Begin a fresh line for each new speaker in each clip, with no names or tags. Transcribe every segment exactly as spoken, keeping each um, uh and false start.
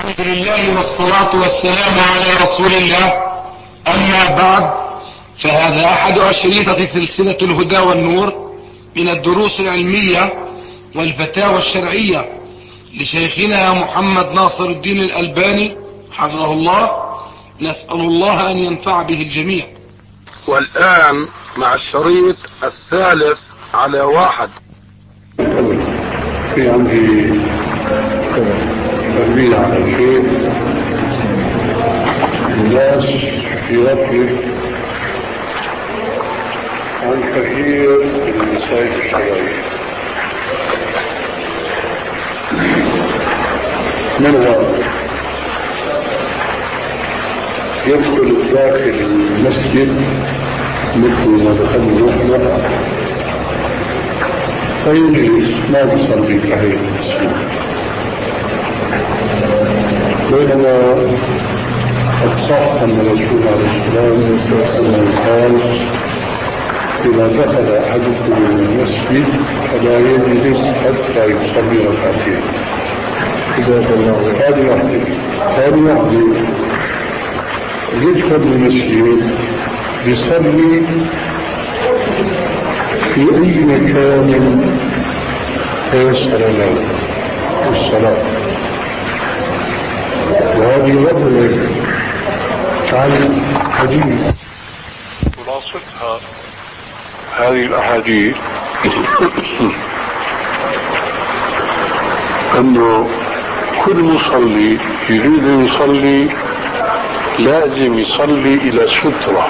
الحمد لله والصلاة والسلام على رسول الله. أما بعد، فهذا أحد أشريطة سلسلة الهدى والنور من الدروس العلمية والفتاوى الشرعية لشيخنا محمد ناصر الدين الألباني حفظه الله. نسأل الله أن ينفع به الجميع.
والآن مع الشريط الثالث على واحد.
في عندي تنبيه على شيء. الناس يغفل عن كثير من المسائل الشرعية، منها يدخل داخل المسجد مثل ما دخلنا نحن فيجلس ما بيصلي في هذه المسجد، بينما قد صح أن الرسول عليه الصلاة والسلام قال: إذا دخل أحدكم المسجد فلا يجلس حتى يصلي ركعتين. هذه واحدة. هذه واحدة يدخل المسجد يصلي في أي مكان تيسر له الصلاة، وهذه غفلة عن حديث. خلاصتها هذه الأحاديث أنه كل مصلي يريد أن يصلي لازم يصلي إلى سترة.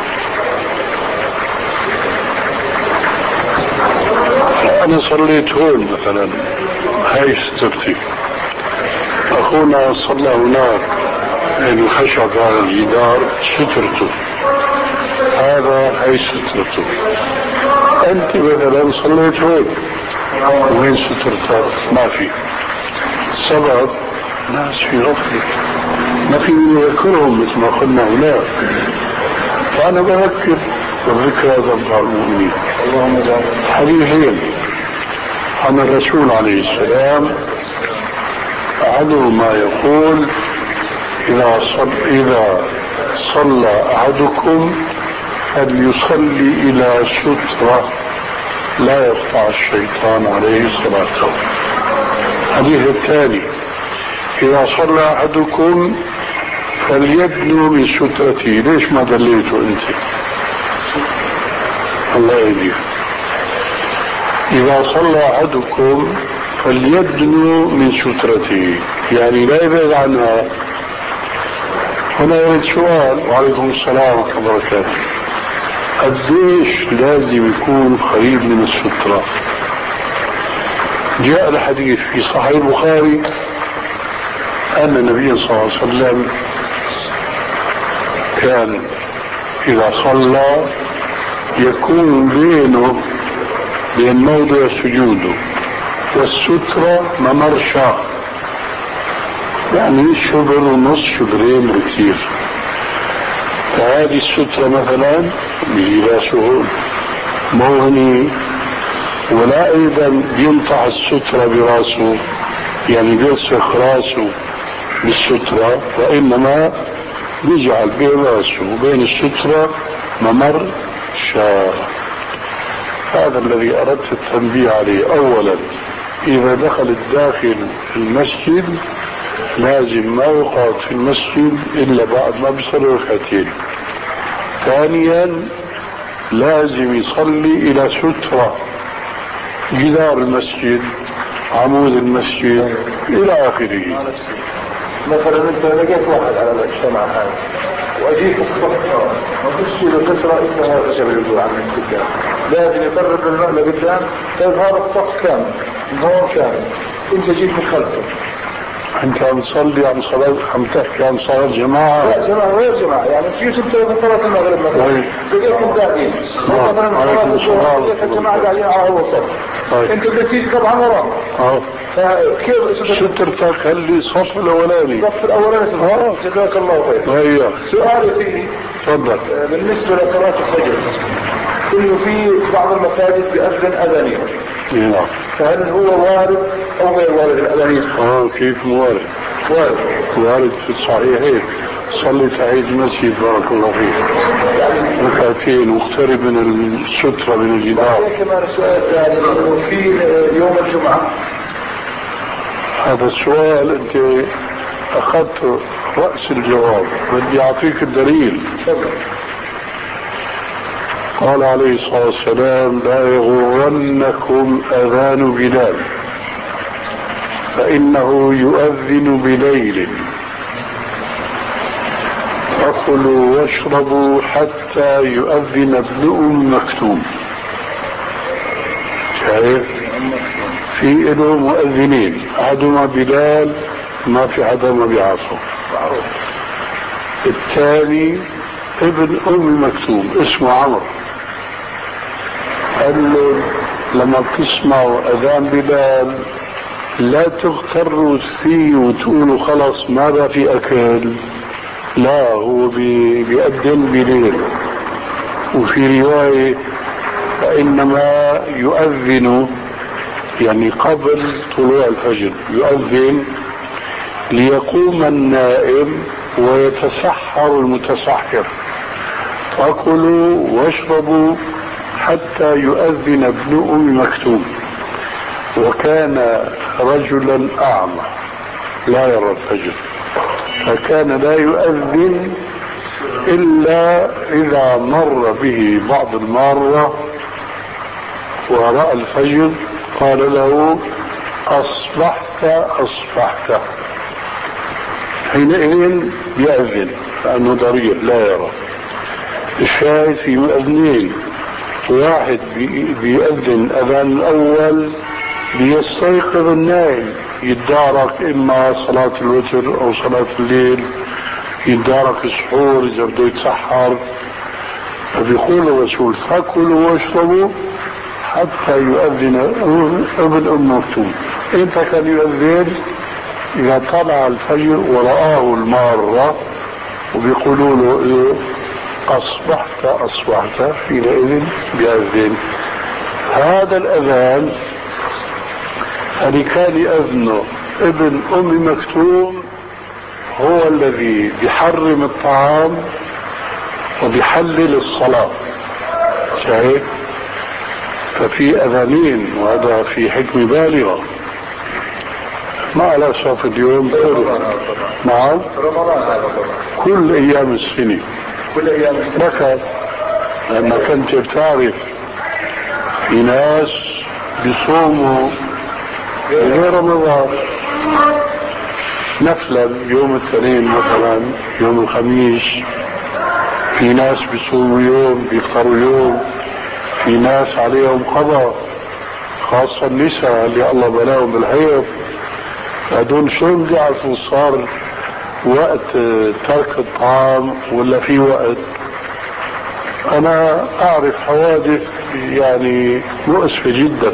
أنا صليت هون مثلا، هاي سترتي. أخونا صلى هناك يعني خشب على الجدار، سترته. هذا هاي سترته. أنت مثلا صليت هون، وين سترتك؟ ما في. السبب ناس في غفلة، ما في من يذكرهم مثل ما قلنا هناك. فأنا بذكر، والذكر تنفع المؤمنين. حديثين عن الرسول عليه السلام، أحدهما يقول: إذا صل إذا صلى أحدكم فليصلي إلى سترة لا يقطع الشيطان عليه صلاته. الحديث الثاني: إذا صلى أحدكم فليدنو من سترته. ليش ما دليته أنت؟ الله يهديك. إذا صلى أحدكم فليدنو من سترته، يعني لا يبعد عنها. هنا يريد سؤال، وعليكم السلام ورحمة الله وبركاته. قديش لازم يكون قريب من السترة؟ جاء الحديث في صحيح البخاري أن النبي صلى الله عليه وسلم كان إذا صلى يكون بينه بين موضع سجوده والسترة ممر شاق، يعني شبر ونص، شبرين بكثير. فهذه السترة مثلا بلباسه موهني، ولا أيضا ينطح السترة براسه، يعني بيلصق راسه بالسترة، وإنما يجعل بين راسه وبين السترة ممر شاق. هذا الذي أردت التنبيه عليه. أولا، إذا دخل الداخل المسجد لازم ما يقعد في المسجد إلا بعد ما بيصلي ركعتين. ثانيا، لازم يصلي إلى سترة، جدار المسجد، عمود المسجد، إلى آخره.
مثلا انت لقيت واحد على المجتمع هذا واجيك الصف ما فيش له فتره انها رجب الوضوء عن القدام، لازم يقرب الماء لقدام. طيب هذا الصف كامل من هون كامل، انت جيت من خلفه.
انت عم تصلي عن صلاه، عم تحكي عن صلاه جماعه؟
لا جماعه غير جماعه، يعني جيت انت في صلاه المغرب مثلا لقيتهم قاعدين، مثلا صلاه الظهر لقيت الجماعه قاعدين على اول صف، انت بدك تيجي طبعا وراه.
اه
فكيف
سترتك اللي صف الاولاني؟
صف الاولاني. اه جزاك الله خير.
ايوه.
سؤال يا سيدي،
تفضل.
بالنسبه لصلاه الفجر، انه في بعض المساجد بيأذن اذانين،
نعم.
فهل هو وارد او غير وارد الاذانين؟
اه كيف موارد؟ وارد وارد في الصحيحين. صلي تحية المسجد بارك الله فيك ركعتين واقترب من السترة من الجدار.
كمان سؤال ثاني في يوم الجمعة.
هذا السؤال انت اخذت رأس الجواب، بدي اعطيك الدليل. قال عليه الصلاة والسلام لا يغرنكم اذان بلال فانه يؤذن بليل فكلوا واشربوا حتى يؤذن ابن ام مكتوم. شايف في له مؤذنين، احدهما بلال ما في حدا ما بيعرفه، الثاني ابن ام مكتوم اسمه عمرو. قال له لما بتسمعوا اذان بلال لا تغتروا فيه وتقولوا خلص ما بقى في اكل، لا هو بيأذن بليل. وفي رواية فإنما يؤذن يعني قبل طلوع الفجر، يؤذن ليقوم النائم ويتسحر المتسحر. فكلوا واشربوا حتى يؤذن ابن ام مكتوم. وكان رجلا اعمى لا يرى الفجر، فكان لا يؤذن الا اذا مر به بعض المارة ورأى الفجر قال له اصبحت اصبحت، حينئذ يؤذن لانه ضرير لا يرى. الشاهد في مؤذنين، واحد بيؤذن اذان الاول ليستيقظ النائم يتدارك اما صلاة الوتر او صلاة الليل، يتدارك السحور اذا بده يتسحر. فبيقول الرسول فكلوا واشربوا حتى يؤذن ابن ام مكتوم. انت كان يؤذن اذا طلع الفجر ورآه المارة وبيقولوا له اصبحت اصبحت، حينئذ بيأذن. هذا الاذان اللي كان يأذنه ابن ام مكتوم هو الذي بيحرم الطعام وبيحلل الصلاة. شايف؟ ففي اذانين، وهذا في حكمة بالغة ما على صف اليوم نعم كل ايام السنة
كل ايام السنة.
بكى لما كنت بتعرف في ناس بيصوموا غير رمضان نفلا يوم الاثنين مثلا يوم الخميس، في ناس بيصوموا يوم بيفطروا يوم، في ناس عليهم قضاء خاصة النساء اللي الله بلاهم بالحيض، فهدول شو بيعرفوا صار وقت ترك الطعام ولا في وقت. انا اعرف حوادث يعني مؤسفة جدا.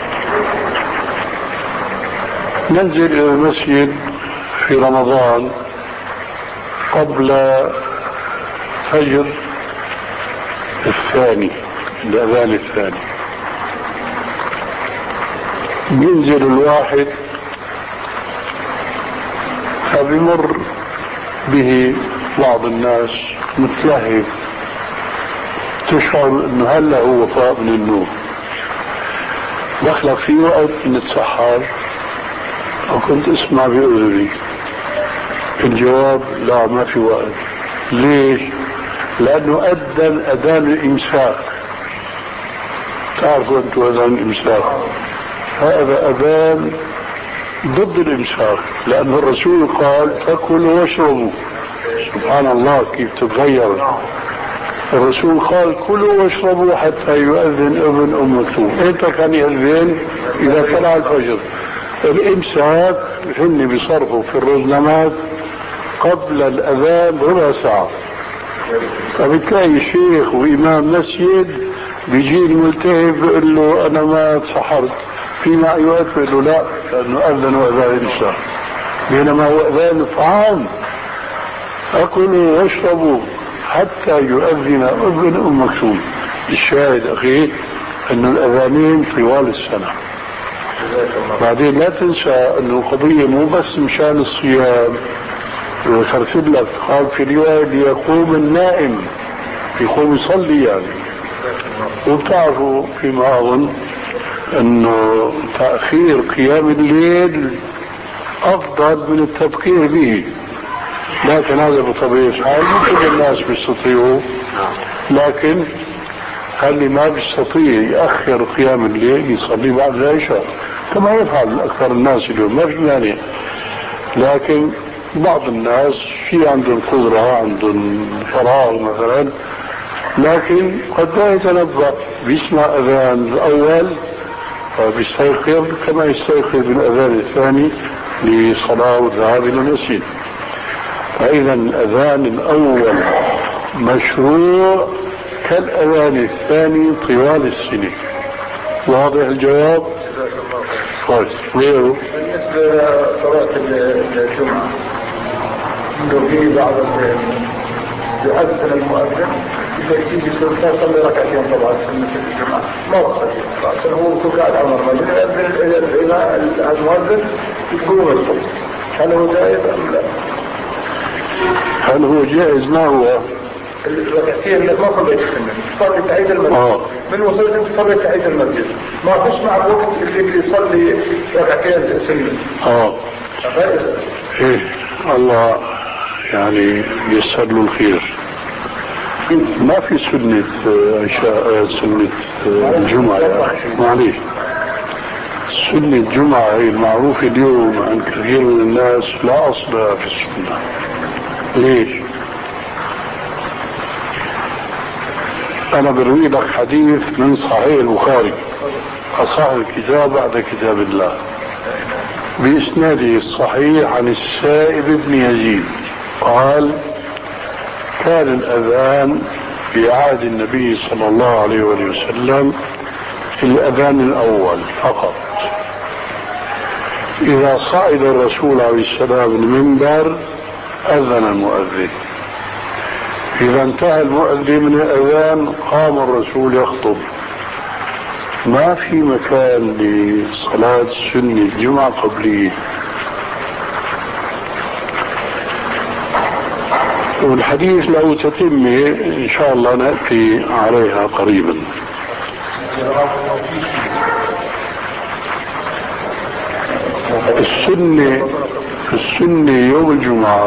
ننزل الى المسجد في رمضان قبل فجر الثاني الاذان الثاني، ينزل الواحد فبمر به بعض الناس متلهف، تشعر انه هلا هو فاق من النوم. دخل في وقت نتسحر وكنت اسمع بأذني الجواب لا ما في وقت. ليش؟ لانه اذن اذان الامساك. تعرفوا انتم اذان الامساك؟ هذا اذان ضد الامساك، لان الرسول قال فكلوا واشربوا. سبحان الله كيف تتغير. الرسول قال كلوا واشربوا حتى يؤذن ابن ام مكتوم. انت كان يؤذن اذا طلع الفجر. الامساك هن بيصرفوا في الرزنامات قبل الاذان ربع ساعة. فبتلاقي شيخ وامام مسجد بيجي الملتهب بيقول له انا ما تسحرت في معي وقت، بيقول له لا لانه اذنوا اذان الامساك، بينما هو اذان الطعام. فكلوا واشربوا حتى يؤذن ابن ام مكتوم. الشاهد اخي انه الاذانين طوال السنة، بعدين لا تنسى أنه القضية مو بس مشان الصيام. ذكرت لك قال في رواية ليقوم النائم، يقوم يصلي يعني. وبتعرفوا فيما أظن أنه تأخير قيام الليل أفضل من التبكير به، لكن هذا بطبيعة الحال مو كل الناس بيستطيعوا، لكن اللي ما بيستطيع يأخر قيام الليل يصلي بعد العشاء كما يفعل أكثر الناس اليوم، ما في مانع. لكن بعض الناس في عندهم قدرة، عندهم فراغ مثلا، لكن قد لا يتنبأ، بيسمع أذان الأول فبيستيقظ كما يستيقظ بالأذان الثاني لصلاة والذهاب إلى المسجد. فإذا الأذان الأول مشروع كالأذان الثاني طوال السنة. واضح الجواب؟ طيب غيره.
بالنسبة لصلاة الجمعة انه في بعض يؤذن المؤذن إذا يجي يصلي ركعتين طبعا سنة الجمعة ما بصلي عشان هو يكون قاعد على المرمى يؤذن إذا المؤذن يقوم يصلي. هل هو جائز أم لا؟
هل هو جائز؟ ما هو؟
الركعتين ما صليت سنة، صلي تعيد المسجد.
آه.
من وصلت صلي تعيد المسجد، ما فيش مع الوقت اللي يصلي ركعتين سنة.
اه ايه الله يعني يسر له الخير. ما في سنة عشاء، سنة الجمعة يا أخي معليش. سنة الجمعة هي المعروفة اليوم عن كثير من الناس لا أصل لها في السنة. ليش؟ أنا بروي لك حديث من صحيح البخاري، أصح الكتاب بعد كتاب الله، بإسناده الصحيح عن السائب بن يزيد قال: كان الأذان في عهد النبي صلى الله عليه وسلم الأذان الأول فقط. إذا صعد الرسول عليه السلام المنبر أذن المؤذن، إذا انتهى المؤذن من الأذان قام الرسول يخطب. ما في مكان لصلاة سنة الجمعة قبلية. والحديث له تتمة إن شاء الله نأتي عليها قريبا. السنة السنة يوم الجمعة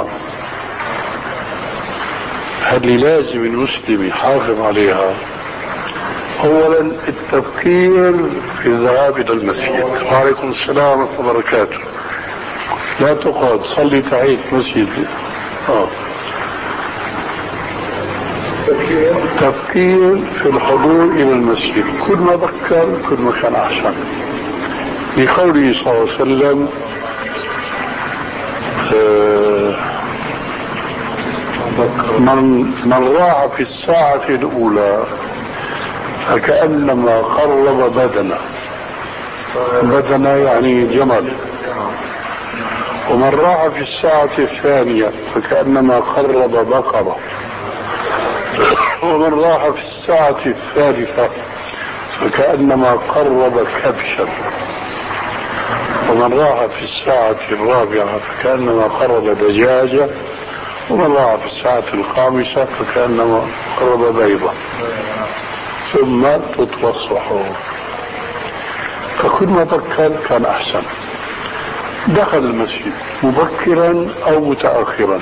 اللي لازم المسلم يحافظ عليها: أولا التبكير في الذهاب إلى المسجد. وعليكم السلام ورحمة الله وبركاته. لا تقعد صلي تعيد مسجد. آه. التبكير في الحضور إلى المسجد، كل ما بكر كل ما كان أحسن، لقوله صلى الله عليه وسلم: آه من, من راح في الساعة الأولى فكأنما قرب بدنه. بدنه يعني جمل. ومن راح في الساعة الثانية فكأنما قرب بقرة. ومن راح في الساعة الثالثة فكأنما قرب كبشا. ومن راح في الساعة الرابعة فكأنما قرب دجاجة. ومن راح في الساعة الخامسة فكأنما قرب بيضة. ثم تطوى السحور. فكل ما بكر كان أحسن. دخل المسجد مبكرا أو متأخرا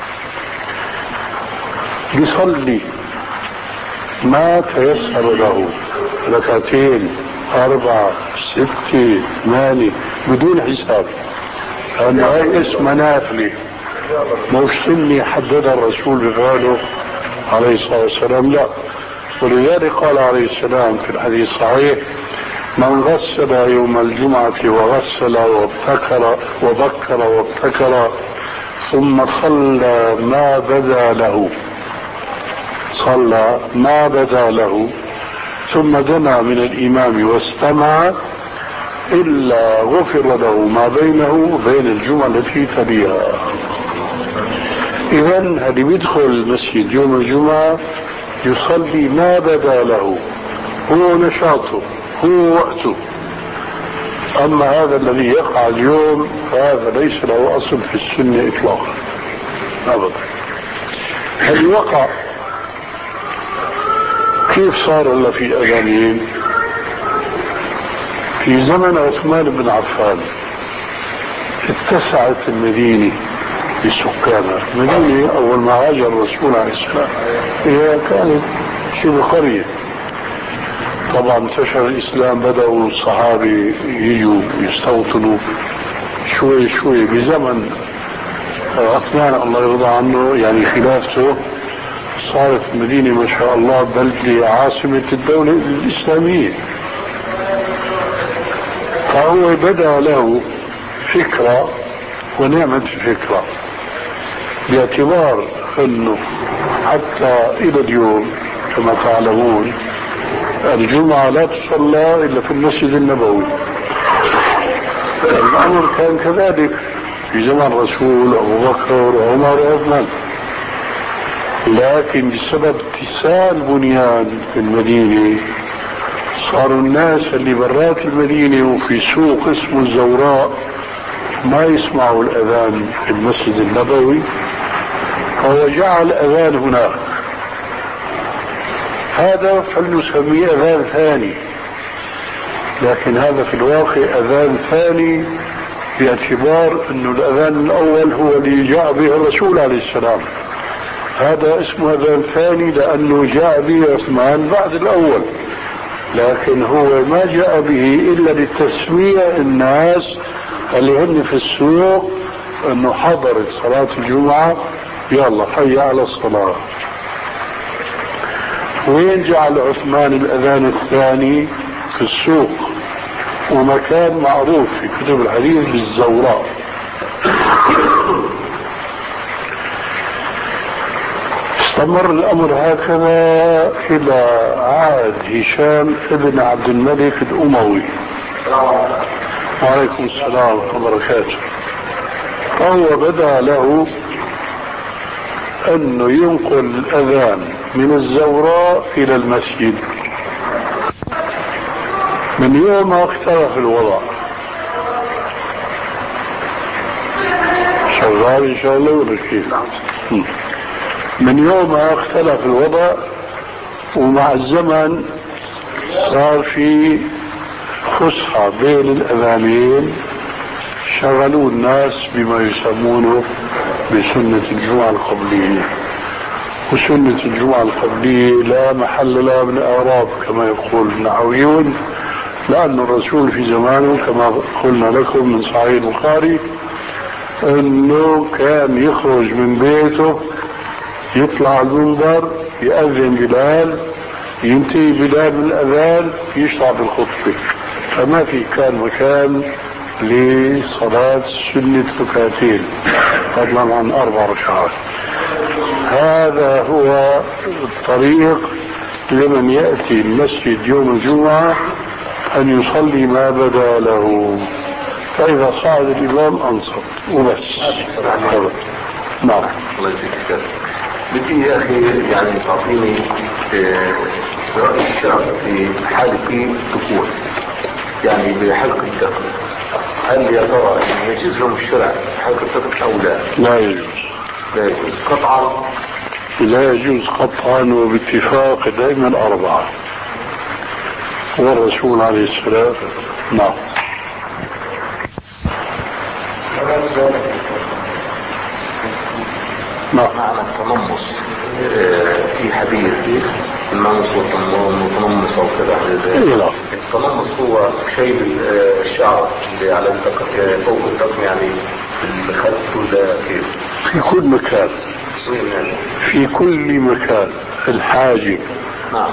يصلي ما تيسر له، ركعتين أربعة ستة ثمانية بدون حساب، لأنه هاي اسمها نافلة مش سنة حددها الرسول بفعله عليه الصلاة والسلام، لا. ولذلك قال عليه السلام في الحديث الصحيح: من غسل يوم الجمعة وغسل وابتكر وبكر وابتكر ثم صلى ما بدا له صلى ما بدا له ثم دنا من الإمام واستمع إلا غفر له ما بينه وبين الجمعة التي تليها. إذن اللي بيدخل المسجد يوم الجمعة يصلي ما بدا له، هو نشاطه، هو وقته. أما هذا الذي يقع اليوم فهذا ليس له أصل في السنة إطلاقا أبدا. هل وقع؟ كيف صار إلا في أذانين؟ في زمن عثمان بن عفان اتسعت المدينة بسكانها. المدينة أول ما هاجر الرسول عليه السلام هي كانت شبه قرية. طبعا انتشر الإسلام، بدأوا الصحابة يجوا يستوطنوا شوي شوي. بزمن عثمان الله يرضى عنه يعني خلافته صارت المدينة ما شاء الله بلدة عاصمة الدولة الإسلامية. فهو بدأ له فكرة ونعمة الفكرة، باعتبار أنه حتى إلى اليوم كما تعلمون الجمعة لا تصلى إلا في المسجد النبوي. الأمر كان كذلك في زمن الرسول أبو بكر وعمر وعثمان، لكن بسبب اتساع البنيان في المدينة صاروا الناس اللي برات المدينة وفي سوق اسمه الزوراء ما يسمعوا الأذان في المسجد النبوي، فهو جعل الأذان هناك. هذا فلنسميه أذان ثاني، لكن هذا في الواقع أذان ثاني باعتبار أنه الأذان الأول هو اللي جاء به الرسول عليه السلام. هذا اسمه أذان ثاني لأنه جاء به عثمان بعد الأول، لكن هو ما جاء به إلا لتسمية الناس اللي هن في السوق أنه حضرت صلاة الجمعة، يلا حي على الصلاة. وين جعل عثمان الأذان الثاني؟ في السوق، ومكان معروف في كتب الحديث بالزوراء. استمر الأمر هكذا إلى عهد هشام ابن عبد الملك الأموي. وعليكم السلام ورحمة الله وبركاته. فهو بدأ له أنه ينقل الأذان من الزوراء إلى المسجد. من يوم ما اختلف الوضع شغال إن شاء الله ولا كيف؟ من يوم ما اختلف الوضع ومع الزمن صار في فسحة بين الأذانين، شغلوا الناس بما يسمونه بسنة الجمعة القبلية. وسنة الجمعة القبلية لا محل لها من الأعراب كما يقول النحويون، لأن الرسول في زمانه كما قلنا لكم من صحيح البخاري أنه كان يخرج من بيته يطلع المنبر يأذن بلال، ينتهي بلال من الأذان يشرع بالخطبة. فما في كان مكان لصلاة سنة ركعتين فضلا عن أربع ركعات. هذا هو الطريق لمن يأتي المسجد يوم الجمعة أن يصلي ما بدا له، فإذا صعد الإمام أنصت وبس. نعم.
الله يجزيك. بدي يا أخي يعني تعطيني رأي الشرع في حالة الدخول يعني بحلقة الدخل، هل يا ترى يجوز لهم الشرع حلقة الدخل أو لا؟
لا يجوز.
لا يجوز قطعا.
لا يجوز قطعا وباتفاق الأئمة الأربعة والرسول عليه السلام. نعم.
نعم. معنى التنمص في حديث المنص والتنمص او كذا. التنمص هو شيء الشعر اللي على فوق الدقن يعني الخلف ولا كيف؟
في كل مكان، في كل مكان. الحاجب،
نعم،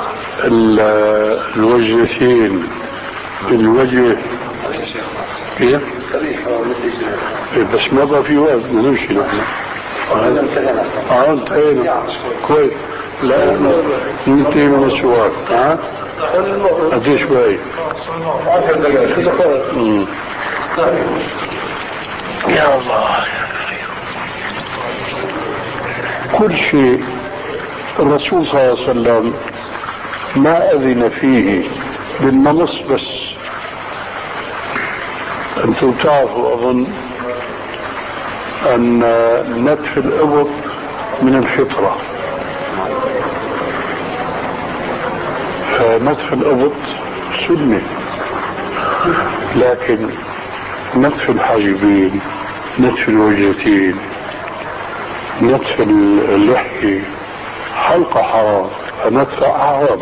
الوجهتين، الوجه كيف؟ بس ما بقى في وقت نمشي نحن. اه انتهينا كويس. لا ننتهي من السؤال. ها قديش باقي؟ عشر دقائق. يا الله كل شيء الرسول صلى الله عليه وسلم ما أذن فيه بالنمص بس، أنتم تعرفوا أظن أن نتف الإبط من الفطرة، فنتف الإبط سنة، لكن نتف الحاجبين، نتف الوجهتين، نتف اللحية، حلقة حرام، فنتف حرام.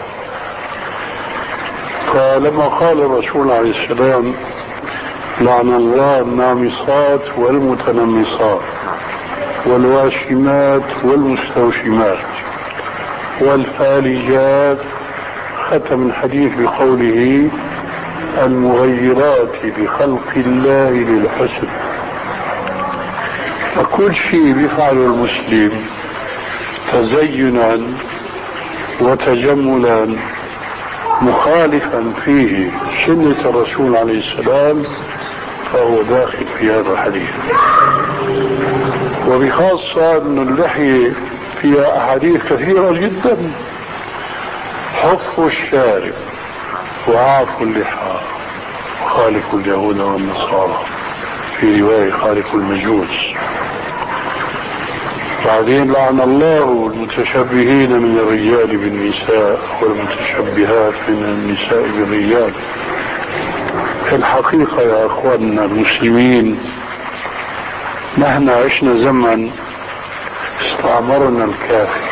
فلما قال الرسول عليه السلام لعن الله النامصات والمتنمصات والواشمات والمستوشمات والفالجات، ختم الحديث بقوله المغيرات لخلق الله للحسن. فكل شيء بيفعله المسلم تزينا وتجملا مخالفا فيه سنة الرسول عليه السلام فهو داخل في هذا الحديث. وبخاصة أن اللحية فيها أحاديث كثيرة جدا: حفوا الشارب وعافوا اللحى وخالقوا اليهود والنصارى، في رواية خالقوا المجوس. بعدين لعن الله المتشبهين من الرجال بالنساء والمتشبهات من النساء بالرجال. في الحقيقة يا أخواننا المسلمين، نحن عشنا زمن استعمرنا الكافر،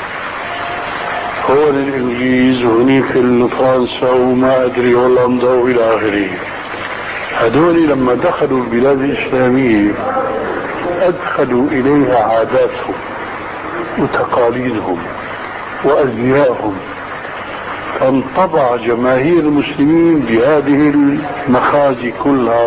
هو الإنجليز وهنيك فرنسا وما أدري هولندا وإلى آخره. هذول لما دخلوا البلاد الإسلامية أدخلوا إليها عاداتهم وتقاليدهم وأزياءهم، فانطبع جماهير المسلمين بهذه المخازي كلها.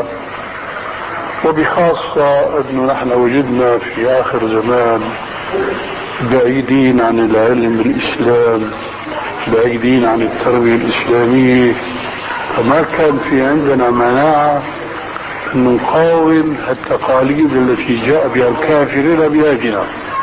وبخاصة أنه نحن وجدنا في آخر زمان بعيدين عن العلم بالإسلام، بعيدين عن التربية الإسلامية، فما كان في عندنا مناعة أن نقاوم التقاليد التي جاء بها الكافر إلى بلادنا.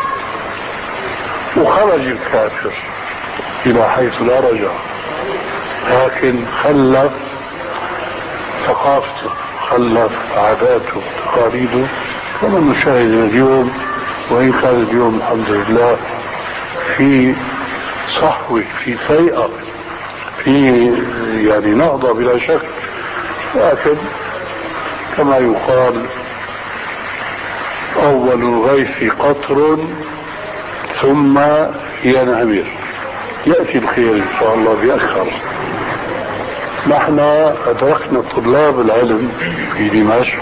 وخرج الكافر إلى حيث لا رجع، لكن خلف ثقافته، خلف عاداته، تقاليده، كما نشاهد اليوم. وإن كان اليوم الحمد لله في صحوة، في فيئة، في يعني نهضة بلا شك، لكن كما يقال أول الغيث قطر ثم ينهمر، يأتي الخير إن شاء الله بأكثر. نحن أدركنا طلاب العلم في دمشق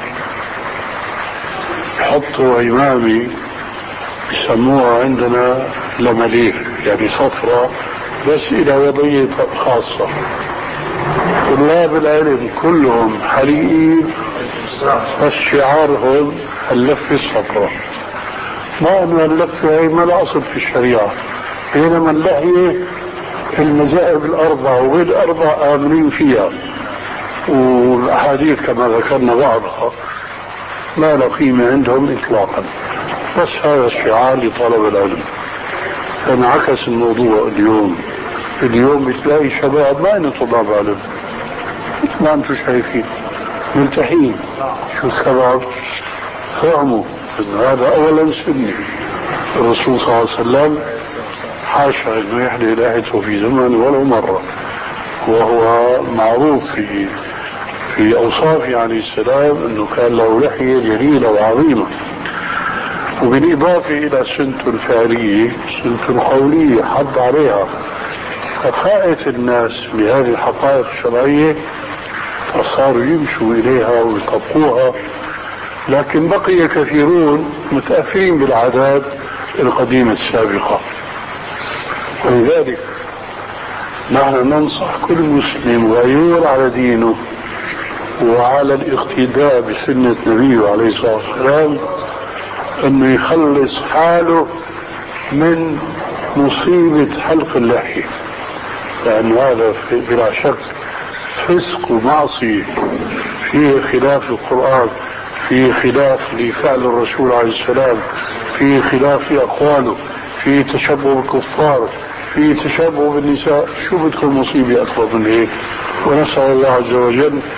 حطوا عمامي يسموها عندنا لمليف، يعني صفرة بس إلى يدي خاصة. طلاب العلم كلهم حليقين، بس شعارهم اللفة الصفراء. ما أن اللفة هي ما لا أصل في الشريعة، بينما اللحية المذاهب الأربعة والأربعة آمنين فيها، والأحاديث كما ذكرنا بعضها ما لا قيمة عندهم إطلاقا، بس هذا الشعار لطلب العلم. فانعكس الموضوع اليوم. اليوم بتلاقي شباب ما إنه طلاب علم، ما أنتم شايفين ملتحين. شو السبب؟ فهموا إن هذا أولا سني. الرسول صلى الله عليه وسلم حاشا إنه يحلي لحيته في زمن ولو مرة، وهو معروف في في أوصافه عليه السلام أنه كان له لحية جليلة وعظيمة. وبالإضافة إلى سنته الفعلية سنته القولية حض عليها، ففائت الناس بهذه الحقائق الشرعية فصاروا يمشوا إليها ويطبقوها. لكن بقي كثيرون متأثرين بالعادات القديمة السابقة. ولذلك نحن ننصح كل مسلم غيور على دينه وعلى الاقتداء بسنة نبيه عليه الصلاة والسلام انه يخلص حاله من مصيبة حلق اللحية، لأن هذا بلا شك فسق ومعصية، فيه خلاف القرآن، فيه خلاف لفعل الرسول عليه السلام، فيه خلاف لأقواله، فيه تشبه بالكفار، فيه تشبه بالنساء. شو بدكم مصيبة أكبر من هيك؟ ونسأل الله عز وجل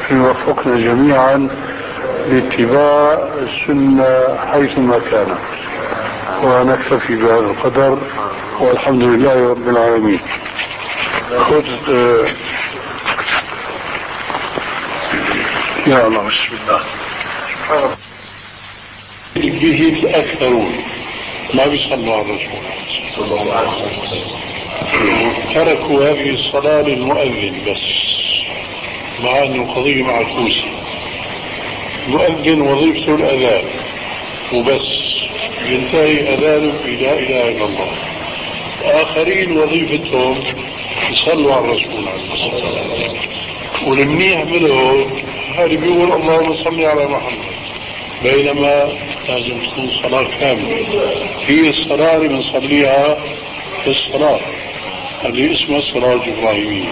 يوفقنا جميعا لاتباع السنة حيثما كانت، ونكتفي بهذا القدر والحمد لله رب العالمين. خذ يا الله بسم الله. به الأكثرون ما بيصلوا على الرسول صلى الله عليه وسلم، تركوا هذه الصلاة للمؤذن بس، مع أنه قضية معكوسة. المؤذن وظيفته الأذان وبس، ينتهي أذانه بلا إله إلا الله. آخرين وظيفتهم يصلوا على الرسول عليه الصلاة والسلام، والمنيح منهم هذا بيقول اللهم صل على محمد، بينما لازم تكون صلاة كاملة. هي الصلاة اللي بنصليها في الصلاة اللي اسمها الصلاة الإبراهيمية.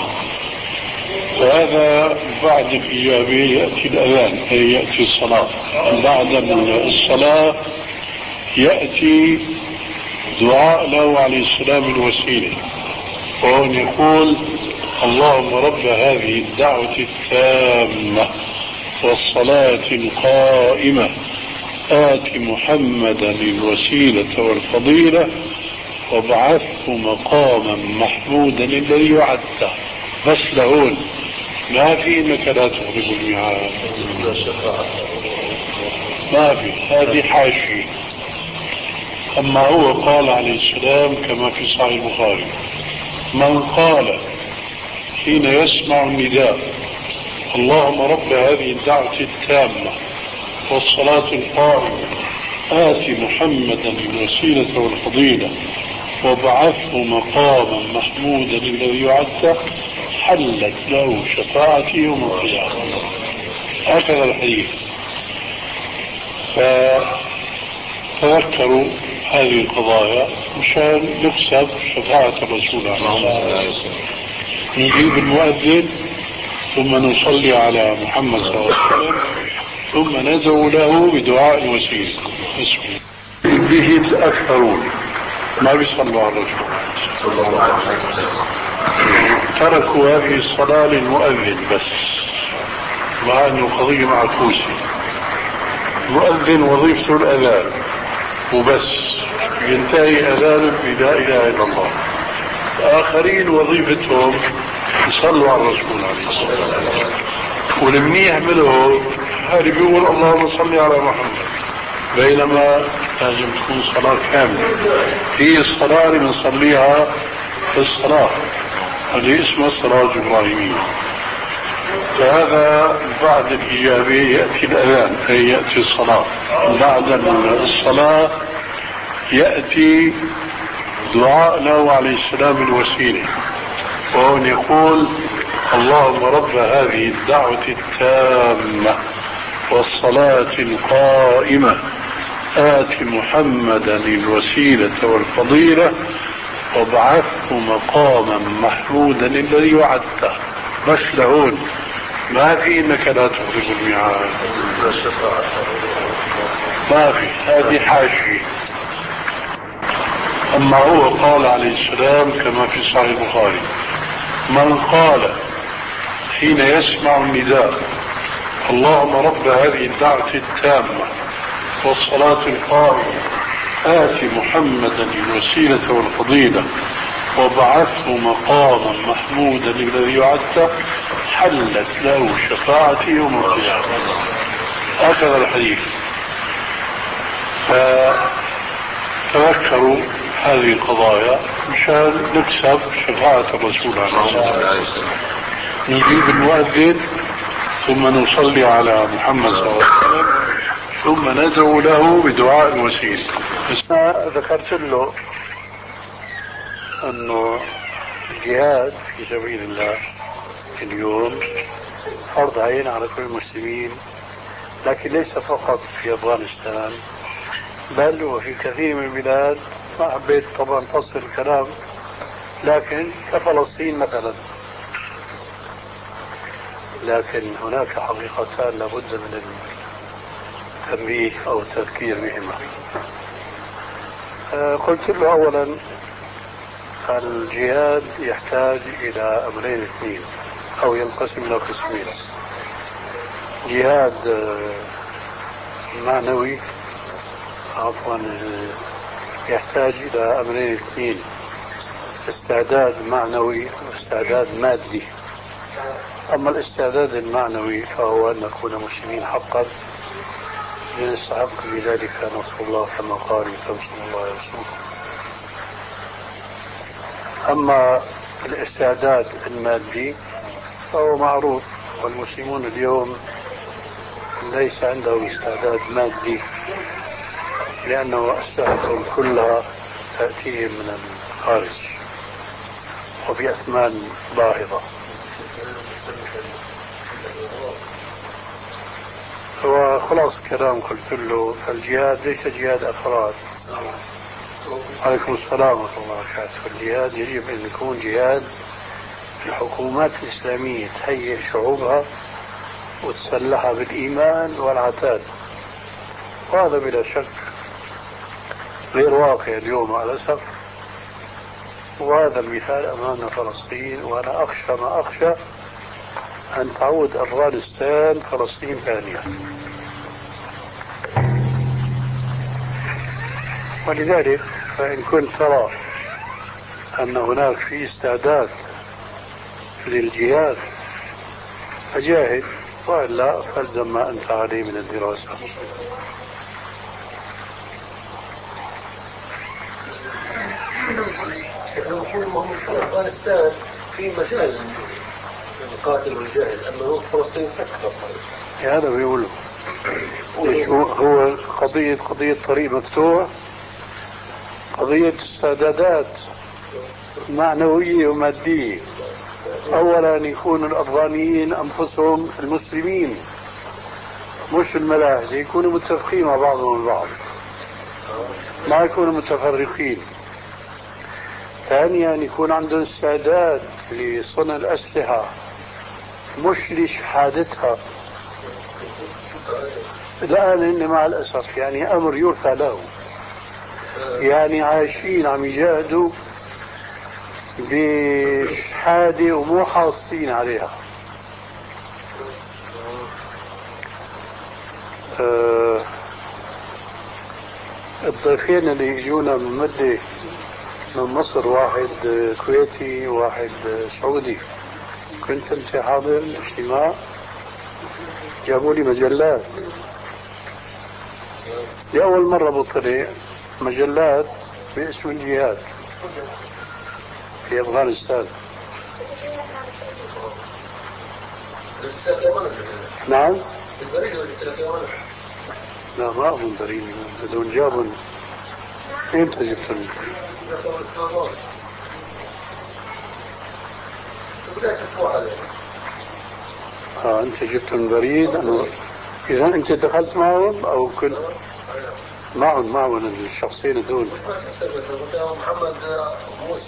فهذا بعد الإجابة يأتي الأذان، أي يأتي الصلاة. بعد الصلاة يأتي دعاء له عليه السلام الوسيلة، وهو يقول اللهم رب هذه الدعوة التامة والصلاة القائمة آت محمدا الوسيلة والفضيلة وابعثه مقاما محمودا الذي وعدته. بس لهون ما في انك لا تغلب الميعاد، ما في، هذه حاشية. اما هو قال عليه السلام كما في صحيح البخاري: من قال حين يسمع النداء اللهم رب هذه الدعوة التامة والصلاة القائمة آت محمدا الوسيلة والفضيلة وابعثه مقاما محمودا الذي وعدته حلت له شفاعتي يوم القيامة. هكذا الحديث. فتذكروا هذه القضايا مشان نكسب شفاعة الرسول عليه الصلاة والسلام. نجيب المؤذن ثم نصلي على محمد صلى الله عليه وسلم ثم ندعو له بدعاء وسيل. به الأكثرون ما بيصلوا على الرسول صلى الله عليه وسلم، تركوا هذه الصلاة للمؤذن بس، مع أنه قضية معكوسة. المؤذن وظيفته الأذان وبس، ينتهي أذانه بلا إله إلا الله. آخرين وظيفتهم يصلوا على الرسول عليه الصلاة والسلام، والمنيح منهم هذا بيقول اللهم صل على محمد، بينما لازم تكون صلاة كاملة. هي الصلاة اللي بنصليها في الصلاة اللي اسمها الصلاة الإبراهيمية. فهذا بعد الإجابة يأتي الأذان، أي يأتي الصلاة. بعد الصلاة يأتي دعاء له عليه السلام الوسيلة، وهو يقول اللهم رب هذه الدعوة التامة والصلاة القائمة آت محمدا الوسيلة والفضيلة وابعثه مقاما محمودا الذي وعدته. بس لهون ما في انك لا تغلب الميعاد، ما في، هذه حاشية. اما هو قال عليه السلام كما في صحيح البخاري: من قال حين يسمع النداء اللهم رب هذه الدعوة التامة والصلاة القائمة آت محمدا الوسيلة والفضيلة وابعثه مقاما محمودا الذي وعدته حلت له شفاعتي يوم القيامة. هكذا الحديث. فتذكروا هذه القضايا مشان نكسب شفاعة الرسول عليه الصلاة والسلام. نجيب المؤذن ثم نصلي على محمد صلى الله عليه وسلم ثم ندعو له بدعاء وسيل. ذكرت له أنه الجهاد في سبيل الله اليوم فرض عين على كل المسلمين، لكن ليس فقط في أفغانستان بل وفي كثير من البلاد. ما حبيت طبعا فصل الكلام، لكن كفلسطين مثلا. لكن هناك حقيقتان لابد من التنبيه أو التذكير بهما. قلت له أولا الجهاد يحتاج إلى أمرين اثنين أو ينقسم إلى قسمين. جهاد معنوي عفوا يحتاج إلى أمرين اثنين: استعداد معنوي واستعداد مادي. أما الاستعداد المعنوي فهو أن نكون مسلمين حقا لنستحق بذلك نصر الله كما قال: تنصر الله ينصركم. أما الاستعداد المادي فهو معروف، والمسلمون اليوم ليس عندهم استعداد مادي، لأنه أسلحتهم كلها تأتيهم من الخارج وبأثمان باهظة. وخلاص الكلام قلت له: فالجهاد ليس جهاد أفراد. عليكم السلام ورحمة الله وبركاته. الجهاد يجب أن يكون جهاد الحكومات الإسلامية تهيئ شعوبها وتسلحها بالإيمان والعتاد، وهذا بلا شك غير واقع اليوم مع الأسف. وهذا المثال أمام فلسطين، وأنا أخشى ما أخشى أن تعود أفغانستان فلسطين ثانية. ولذلك فإن كنت ترى أن هناك في استعداد للجهاد فجاهد، وإلا فالزم ما أنت عليه من الدراسة.
أفغانستان في مجال القاتل والجاهل، أما فلسطين سكر.
هذا بيقوله هو قضية قضية طريق مفتوح، قضية استعدادات معنوية ومادية. أولا يكون الأفغانيين أنفسهم المسلمين مش الملاحدة يكونوا متفقين مع بعضهم البعض، ما يكونوا متفرقين. ثانيا يكون عندهم استعداد لصنع الأسلحة مش لشحادتها. الآن إن مع الأسف يعني أمر يرثى له، يعني عايشين عم يجاهدوا بشحادة ومو حاصين عليها. أه الضيفين اللي يجونا من مدة من مصر، واحد كويتي واحد سعودي، كنت انت حاضر الاجتماع، جابوا لي مجلات لأول مرة بطلع مجلات باسم الجهاد في أفغانستان. نعم. لا ما أظن بريني، هذول جابوا. امتى جبتهم؟ اه انت جبتهم بريد. أنا اذا انت دخلت معهم او كنت معهم معهم الشخصين هذول؟
محمد موسى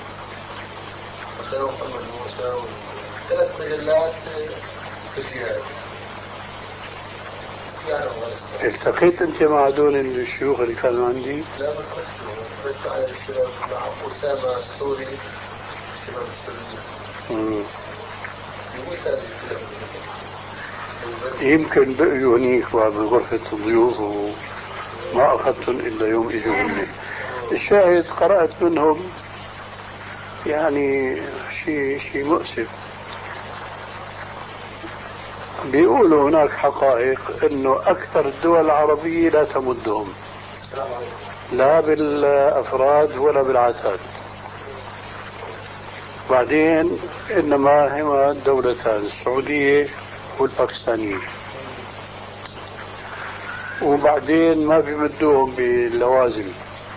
محمد موسى ثلاث مجلات في الجهاد.
التقيت انت مع هذول الشيوخ اللي كانوا عندي؟
لا ما تقيت على الشباب مع أسامة السوري، الشباب السوريين.
يمكن بقيوا هنيك بعد غرفة الضيوف وما أخذتهم إلا يوم إجوا مني. الشاهد قرأت منهم يعني شيء شيء مؤسف. بيقولوا هناك حقائق إنه أكثر الدول العربية لا تمدهم لا بالأفراد ولا بالعتاد. بعدين إنما هما دولتان، السعودية والباكستانية، وبعدين ما بيمدوهم باللوازم،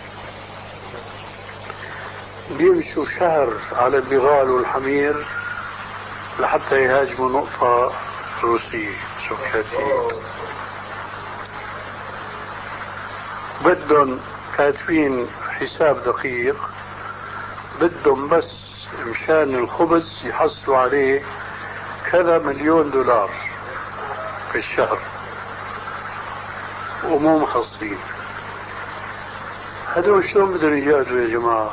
بيمشوا شهر على البغال والحمير لحتى يهاجموا نقطة روسية سوفيتية. بدهم كاتبين حساب دقيق، بدهم بس مشان الخبز يحصلوا عليه كذا مليون دولار في الشهر ومو محصلين. هدول شلون بدهم يجاهدوا يا جماعة؟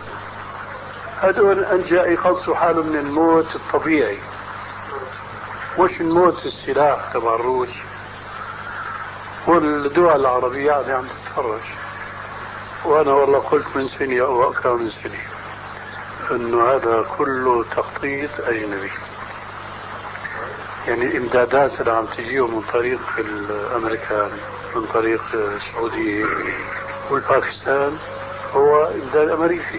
هدول أنجا يخلصوا حالهم من الموت الطبيعي. مش نموت السلاح تبع الروس والدول العربية يعني عم تتفرج. وأنا والله قلت من سنة أو أكثر من سنة إنه هذا كله تخطيط أجنبي. يعني الإمدادات اللي عم تجيهم من طريق الأمريكان من طريق السعودية والباكستان هو إمداد أمريكي.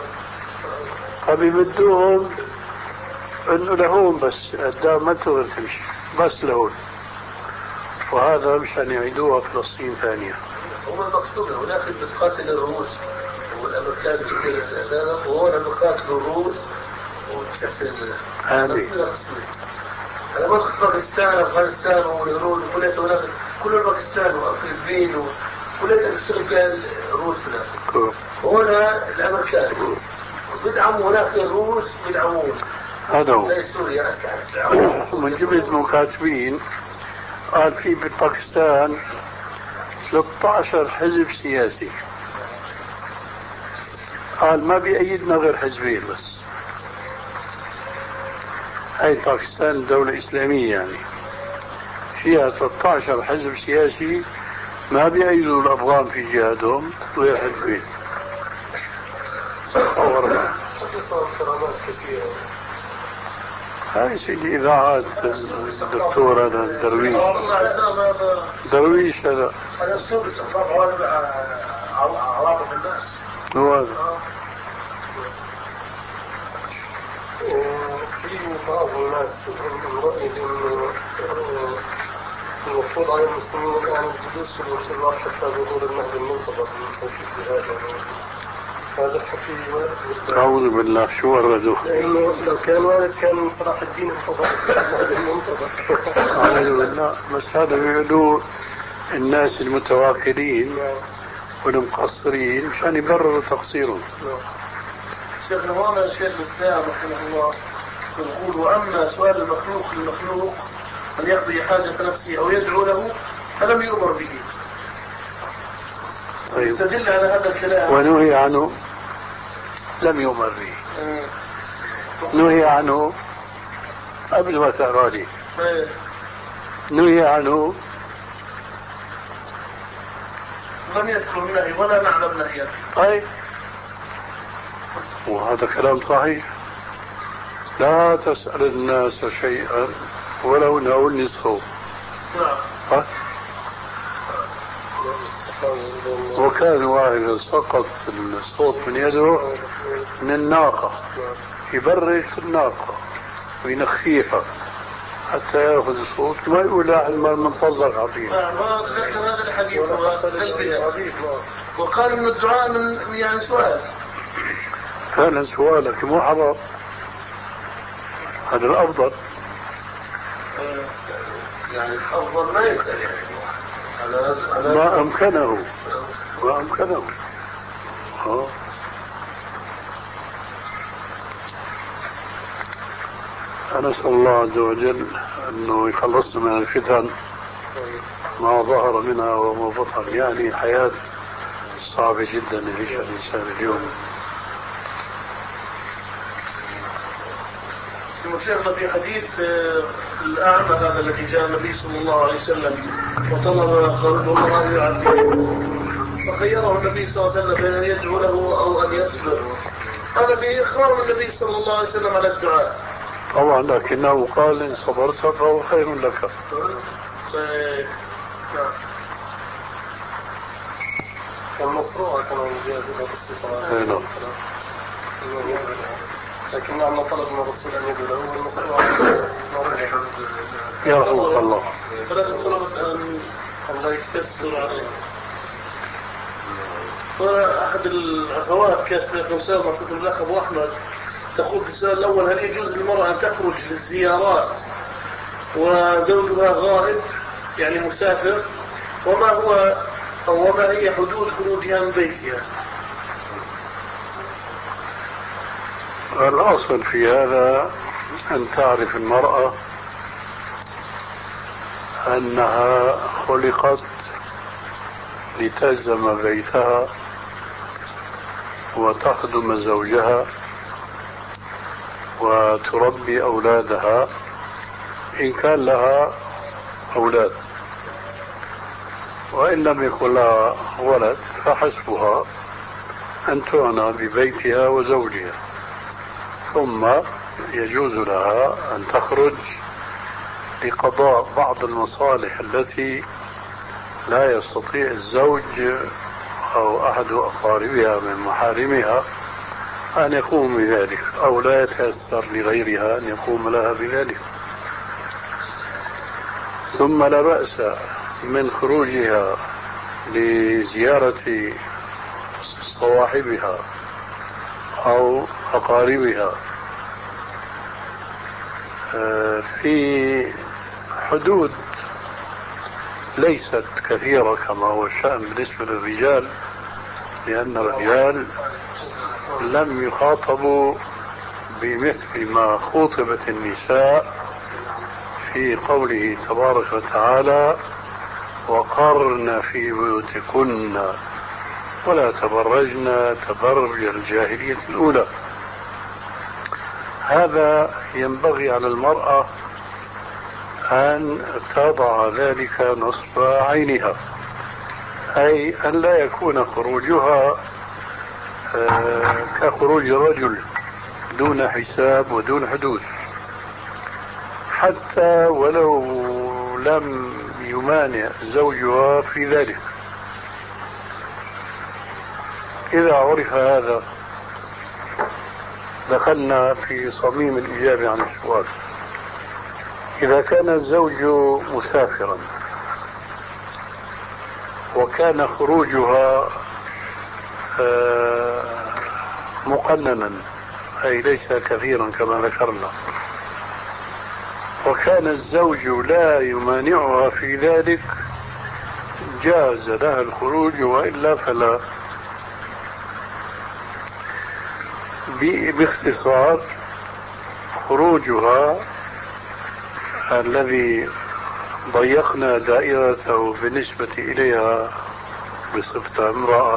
فبيمدوهم إنه لهون بس قدام ما تقدر تمشي بس لهون. وهذا مشان يعيدوها فلسطين ثانية.
هم المقصود هناك بتقاتل الروس والامريكان بتصير الاذان وهون بيقاتلوا الروس وبتحسن
آمين.
انا ما كنت باكستان افغانستان والهنود وكلها هناك كل باكستان وفلبين وكلها بيشتغل فيها الروس هناك. هنا الامريكان بدعموا هناك الروس بدعمون.
هذا هو.
زي سوريا
من جملة المكاتبين قال في بالباكستان ثلاثة عشر حزب سياسي. قال ما بيأيدنا غير حزبين بس. هاي باكستان دولة إسلامية يعني فيها ثلاثة عشر حزب سياسي ما بيأيدوا الأفغان في جهادهم غير حزبين. هاي سيدي إذاعات الدكتور هذا درويش درويش هذا
هذا أسلوب استخدام عواطف الناس.
هو هذا.
في بعض الناس رأي إنه المفروض على المسلمين الآن الجلوس في الانتظار حتى ظهور المهدي المنتظر من توشيك هذا. هذا الحكي
أعوذ بالله شو وردوه.
لأنه لو كان وارد كان صلاح الدين انتظر المهدي المنتظر.
أعوذ بالله. بس هذا بيقولوا الناس المتواكلين والمقصرين مشان يبرروا تقصيرهم.
شيخنا هنا شيخ الإسلام رحمه الله يقول وأما سؤال المخلوق للمخلوق أن يقضي حاجة نفسه أو يدعو له فلم يؤمر به.
طيب.
يستدل على هذا الكلام.
ونهي عنه لم يؤمر به. نهي عنه قبل ما تقرأ لي. نهي عنه
لم يذكر النهي ولا نعلم نهيا.
طيب وهذا كلام صحيح. لا تسأل الناس شيئا ولو نقول نصفه.
نعم.
وكان واحد سقط الصوت من يده من الناقة يبرك الناقة وينخيها حتى يأخذ الصوت ما يقول لا من فضلك عظيم.
ما ذكر هذا الحديث واستدل به وقال ان الدعاء من يعني سؤال.
فعلا سؤالك مو حرام. هذا الأفضل.
يعني الأفضل ما يسأل يعني.
ما أمكنه ما أمكنه. ها. أنا أسأل الله عز وجل أنه يخلصنا من الفتن ما ظهر منها وما بطن. يعني حياة صعبة جدا يعيشها الإنسان اليوم.
شيخنا في حديث الأعمى هذا الذي جاء النبي صلى الله عليه وسلم وطلب قلب الله أن يعافيه فخيره النبي صلى الله عليه وسلم بين أن يدعو له أو أن يصبر. هذا في إخبار النبي صلى الله عليه وسلم على الدعاء.
طبعا لكنه قال إن صبرت فهو خير لك.
المصروع كما جاء في الرسول صلى الله عليه وسلم. لكن نعم طلب من الرسول أن يدعو له والمصروع
يرحمك الله.
فلكن طلبت أن لا يكسر عليه. وأحد الأخوات كانت في مسابقة تقول الأخ أبو أحمد تقول في السؤال الأول هل يجوز للمرأة أن تخرج للزيارات وزوجها غائب يعني مسافر وما هو أو وما هي حدود خروجها من بيتها؟
الأصل في هذا أن تعرف المرأة أنها خلقت لتلزم بيتها وتخدم زوجها وتربي أولادها إن كان لها أولاد، وإن لم يكن لها ولد فحسبها أن تعنى ببيتها وزوجها، ثم يجوز لها أن تخرج لقضاء بعض المصالح التي لا يستطيع الزوج أو أحد أقاربها من محارمها أن يقوم بذلك، أو لا يتيسر لغيرها أن يقوم لها بذلك. ثم لا بأس من خروجها لزيارة صواحبها أو أقاربها في حدود ليست كثيرة كما هو الشأن بالنسبة للرجال، لأن الرجال لم يخاطبوا بمثل ما خوطبت النساء في قوله تبارك وتعالى: وقرن في بيوتكن ولا تبرجن تبرج الجاهلية الأولى. هذا ينبغي على المرأة أن تضع ذلك نصب عينها، أي أن لا يكون خروجها كخروج رجل دون حساب ودون حدود، حتى ولو لم يمانع زوجها في ذلك. إذا عرف هذا دخلنا في صميم الإجابة عن السؤال. إذا كان الزوج مسافرا وكان خروجها مقننا، أي ليس كثيرا كما ذكرنا، وكان الزوج لا يمانعها في ذلك، جاز لها الخروج، وإلا فلا. باختصار، خروجها الذي ضيقنا دائرته بالنسبة إليها بصفتها امرأة،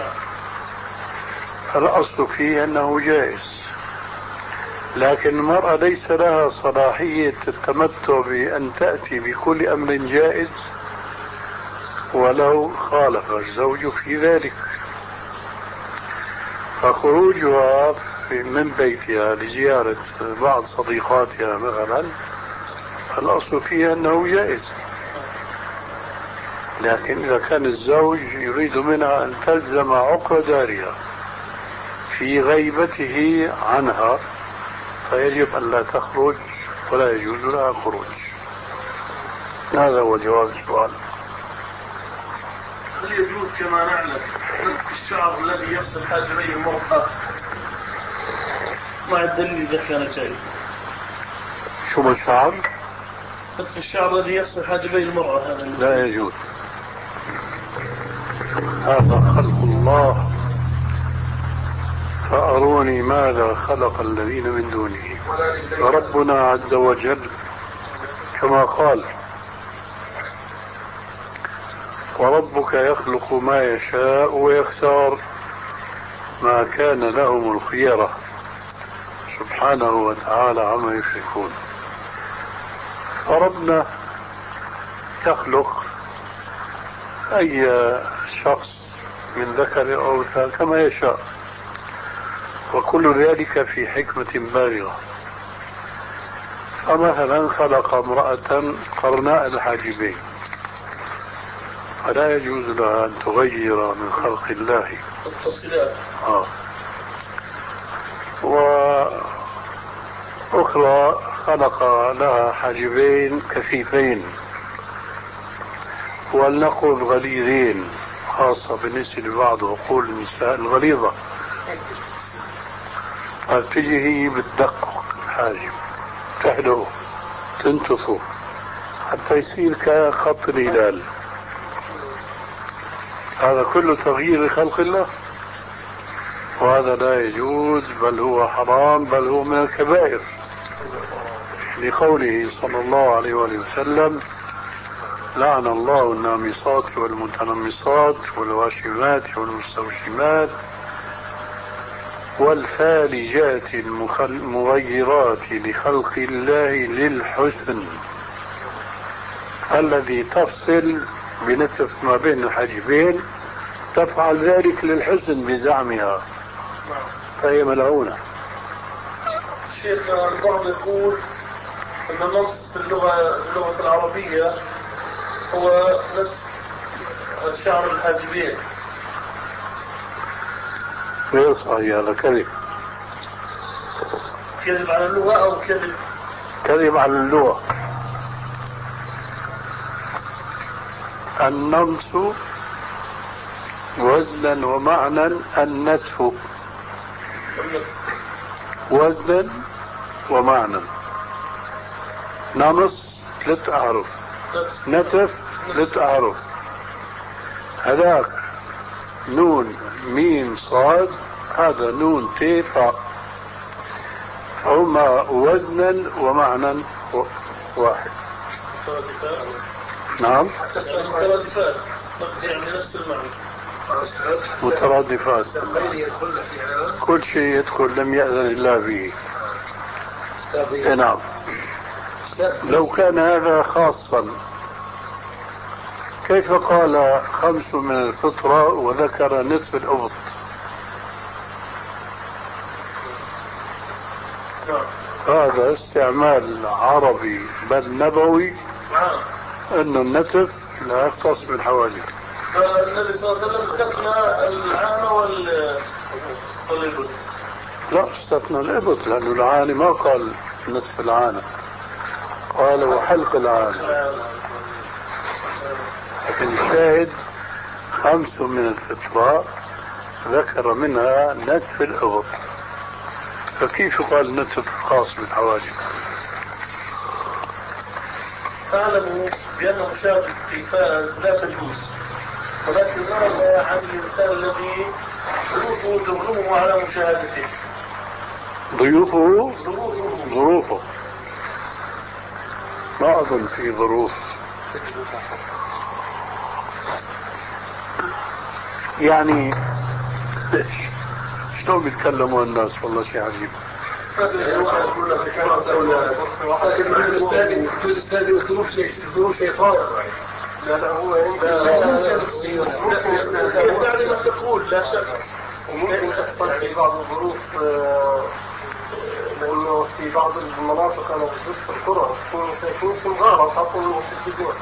الأصل فيه أنه جائز، لكن المرأة ليس لها صلاحية التمتع بأن تأتي بكل أمر جائز ولو خالف الزوج في ذلك. فخروجها من بيتها لزيارة بعض صديقاتها مثلا، الأصل فيه أنه جائز، لكن إذا كان الزوج يريد منها أن تلزم عقر دارها في غيبته عنها، فيجب أن لا تخرج ولا يجوز لها خروج. هذا هو جواب السؤال.
هل يجوز كما نعلم نتف الشعر الذي يصل حاجبي المرأة مع الدليل إذا كان جائز؟
شو الشعر؟
نتف الشعر الذي يصل حاجبي المرأة هذا
لا يجوز، هذا خلق الله، فأروني ماذا خلق الذين من دونه. وربنا عز وجل كما قال: وربك يخلق ما يشاء ويختار ما كان لهم الخيرة سبحانه وتعالى عما يشركون. فربنا يخلق أي شخص من ذكر أو أنثى كما يشاء، وكل ذلك في حكمة بالغة. فمثلا خلق امرأة قرناء الحاجبين، فلا يجوز لها أن تغير من خلق الله. آه. وأخرى خلق لها حاجبين كثيفين، ولنقل غليظين، خاصة بالنسبة لبعض عقول النساء الغليظة، تجي هي بالدق الحاجب تحلو تنتفه حتى يصير كخط الهلال. هذا كله تغيير خلق الله، وهذا لا يجوز، بل هو حرام، بل هو من الكبائر، لقوله صلى الله عليه وآله وسلم: لعن الله النامصات والمتنمصات والواشمات والمستوشمات والفالجات المغيرات لخلق الله للحسن، الذي تفصل بنتف ما بين الحاجبين تفعل ذلك للحسن بزعمها، فهي ملعونة.
شيخنا البعض يقول أن النص في اللغة, في اللغة العربية هو نتف شعر الحاجبين.
غير صحيح، هذا كذب.
كذب على اللغة أو كذب؟
كذب على اللغة. النمس وزنا ومعنى النتف، وزنا ومعنى. نمص ثلاث أحرف، نتف ثلاث أحرف. هذاك نون ميم صاد، هذا نون تي فاء، فهما وزنا ومعنى واحد. نعم
مترادفات، يعني نفس المعنى.
مترادفات، كل شيء يدخل لم يأذن الله به. نعم. لو كان هذا خاصا كيف قال خمس من الفطرة وذكر نصف الأبط؟ هذا استعمال عربي بل نبوي، أنه النتف لا يختص بالحوادث.
فالنبي صلى الله عليه وسلم استثنى العانة والإبط.
لا، استثنى الإبط، لأنه العانة ما قال نتف العانة، قال وحلق العانة. لكن الشاهد خمس من الفطرة ذكر منها نتف الإبط، فكيف قال نتف خاص بالحوادث؟
أعلم بأن مشاهدة التلفاز لا تجوز، ولكن ماذا عن الإنسان الذي ظروفه تغلبه على مشاهدته؟
ضيوفه ظروفه ما أظن في ظروف، يعني شلون بيتكلموا الناس؟ والله شيء عجيب.
ظروف شيطان. لا لا هو
يعني ما تقول لا شك،
وممكن تحصل في بعض الظروف، لأنه في بعض المناطق أنا بشوف في القرى تكون شايفين في مغارة وحاطين التلفزيون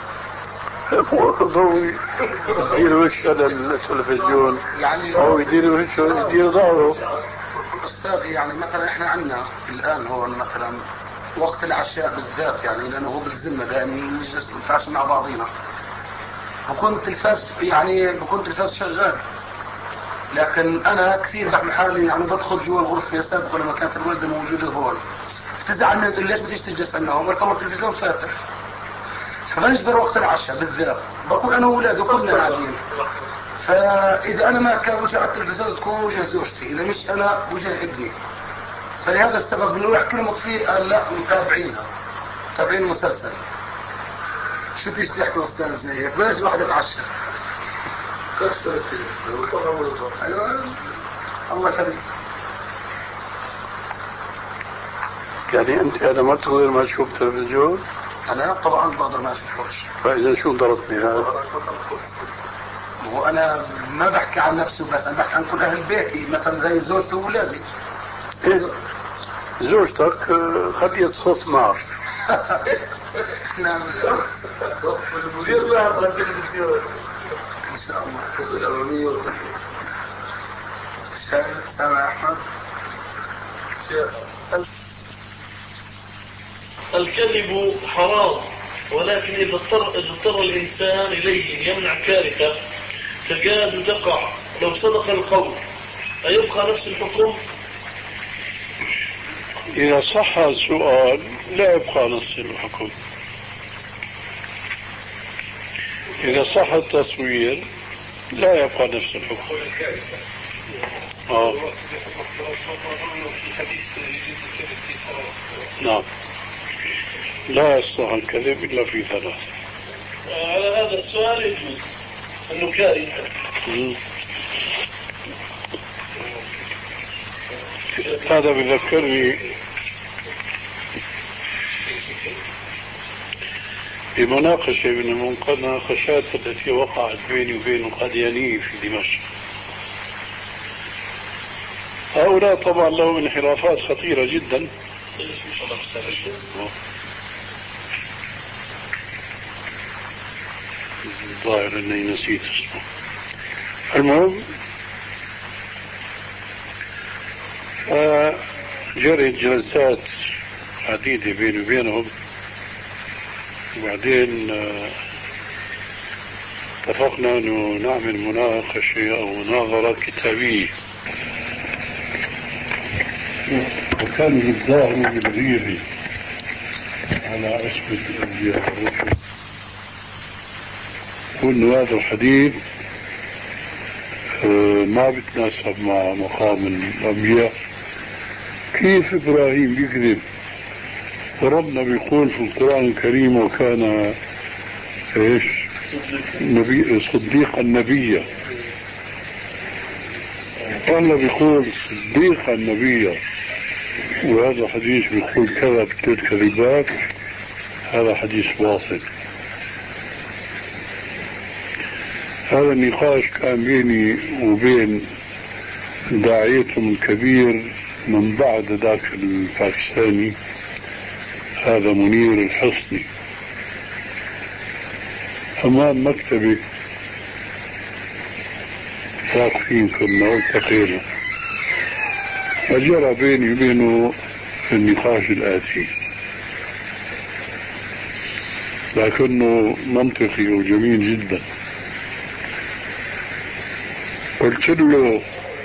ضوي يدير وشه للتلفزيون، يعني أو يدير وشه يدير ظهره.
أستاذ يعني مثلا إحنا عندنا الآن هو مثلا وقت العشاء بالذات، يعني لأنه هو بالذمة دائما نجلس نتعشى مع بعضينا، بكون التلفاز يعني بكون التلفاز شغال، لكن أنا كثير بعمل حالي يعني بدخل جوا الغرفة سابقا لما كانت الوالدة موجودة هون، بتزعل مني تقول ليش بديش تجلس عندنا هون؟ طبعا التلفزيون فاتح، فبنجبر وقت العشاء بالذات بكون أنا وأولادي كلنا قاعدين، فإذا أنا ما كان وجه على التلفزيون تكون وجه زوجتي، إذا مش أنا وجه ابني. فلهذا السبب من واحد كل مطفئ قال لا متابعينها، متابعين المسلسل. شو تيجي تحكي أستاذ زي هيك؟ بلاش واحد يتعشى.
كسر التلفزيون.
أيوة الله كريم.
يعني أنت أنا ما تقدر ما تشوف تلفزيون؟
أنا طبعا بقدر ما أشوفش.
فإذا شو ضربني هذا؟
وأنا ما بحكي عن نفسي بس، أنا بحكي عن كل أهل بيتي، مثلا زي زوجتي وأولادي.
إيه؟ زوجتك خليه تصف معك.
نعم.
صف المدير ما يعرف التلفزيون.
إن شاء الله. سامع أحمد؟
الكذب حرام، ولكن إذا اضطر, إذا اضطر الإنسان إليه يمنع كارثة تكاد تقع لو صدق القول، أيبقى نفس الحكم؟
إذا صح السؤال لا يبقى نفس الحكم. إذا صح التصوير لا يبقى نفس الحكم. آه. نعم، لا يصح الكذب إلا في ثلاث.
على هذا السؤال يجوز أنه كارثة.
هذا بذكرني بمناقشة من المناقشات التي وقعت بيني وبين القاديانيين في دمشق. هؤلاء طبعا لهم انحرافات خطيرة جدا. الظاهر اني نسيت اسمه. المهم جرت جلسات عديدة بيني وبينهم، وبعدين اتفقنا انه نعمل مناقشة او مناظرة كتابية، وكان الظاهر بالغيري على عصمة الأنبياء والرسل، وإنه هذا الحديث ما بتناسب مع مقام الأنبياء. كيف إبراهيم يكذب وربنا بيقول في القرآن الكريم وكان إيش نبي صديقا نبيا، الله بيقول صديقا نبيا، وهذا حديث بيقول كذب ثلاث كذبات. هذا حديث باطل. هذا النقاش كان بيني وبين داعيتهم الكبير من بعد ذاك الباكستاني، هذا منير الحصني، أمام مكتبي واقفين كنا والتقينا، فجرى بيني وبينه النقاش الآتي، لكنه منطقي وجميل جدا. قلت له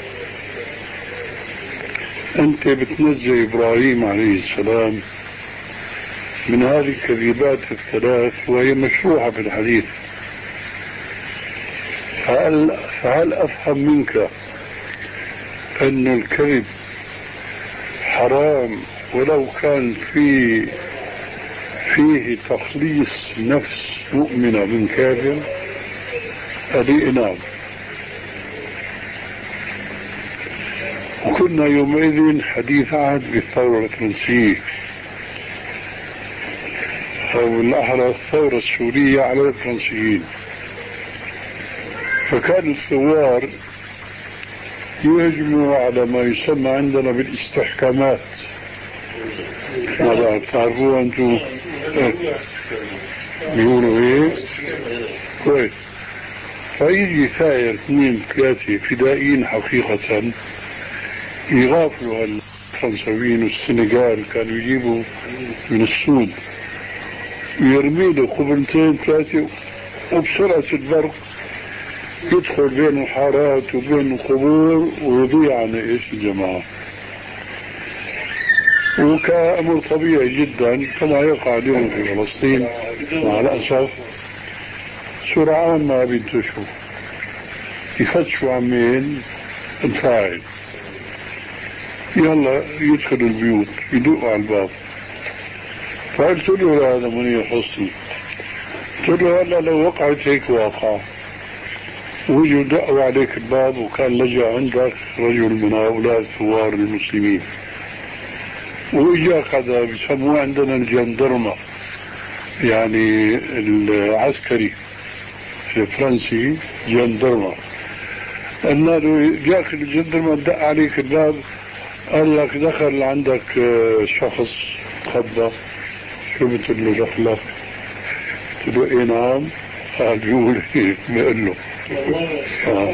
أنت بتنزل إبراهيم عليه السلام من هذه الكذبات الثلاث وهي مشروعة في الحديث، فهل, فهل أفهم منك أن الكذب حرام ولو كان في فيه تخليص نفس مؤمنة من كافر؟ أدي نعم. وكنا يومئذ حديث عهد بالثورة الفرنسية، أو بالأحرى الثورة السورية على الفرنسيين، فكان الثوار يهجموا على ما يسمى عندنا بالاستحكامات. ماذا تعرفوا أنتم؟ يقولوا إيه؟ كويس. فيجي ثائر اثنين ثلاثة فدائيين حقيقة يغافلوا الفرنساويين والسنغال، كانوا يجيبوا من السود ويرمي له قبلتين ثلاثة، وبسرعة البرق يدخل بين الحارات وبين القبور ويضيع عن ايش الجماعة. وكأمر طبيعي جدا كما يقع اليوم في فلسطين مع الأسف، سرعان ما بينتشوا يفتشوا عن مين الفاعل، يلا يدخل البيوت يدقوا على الباب. فقلت له هذا منير حصني، قلت له هلا لو وقعت هيك واقع ويجوا دقوا عليك الباب وكان لجأ عندك رجل من هؤلاء الثوار المسلمين، وإجاك هذا بيسموه عندنا الجندرمة، يعني العسكري الفرنسي جندرمة، قلنا له جاك الجندرمة دق عليك الباب قال لك دخل عندك شخص تخبى، شو بتقول له دخلك؟ قلت له ايه نعم، قال بيقول ايه بقول له آه.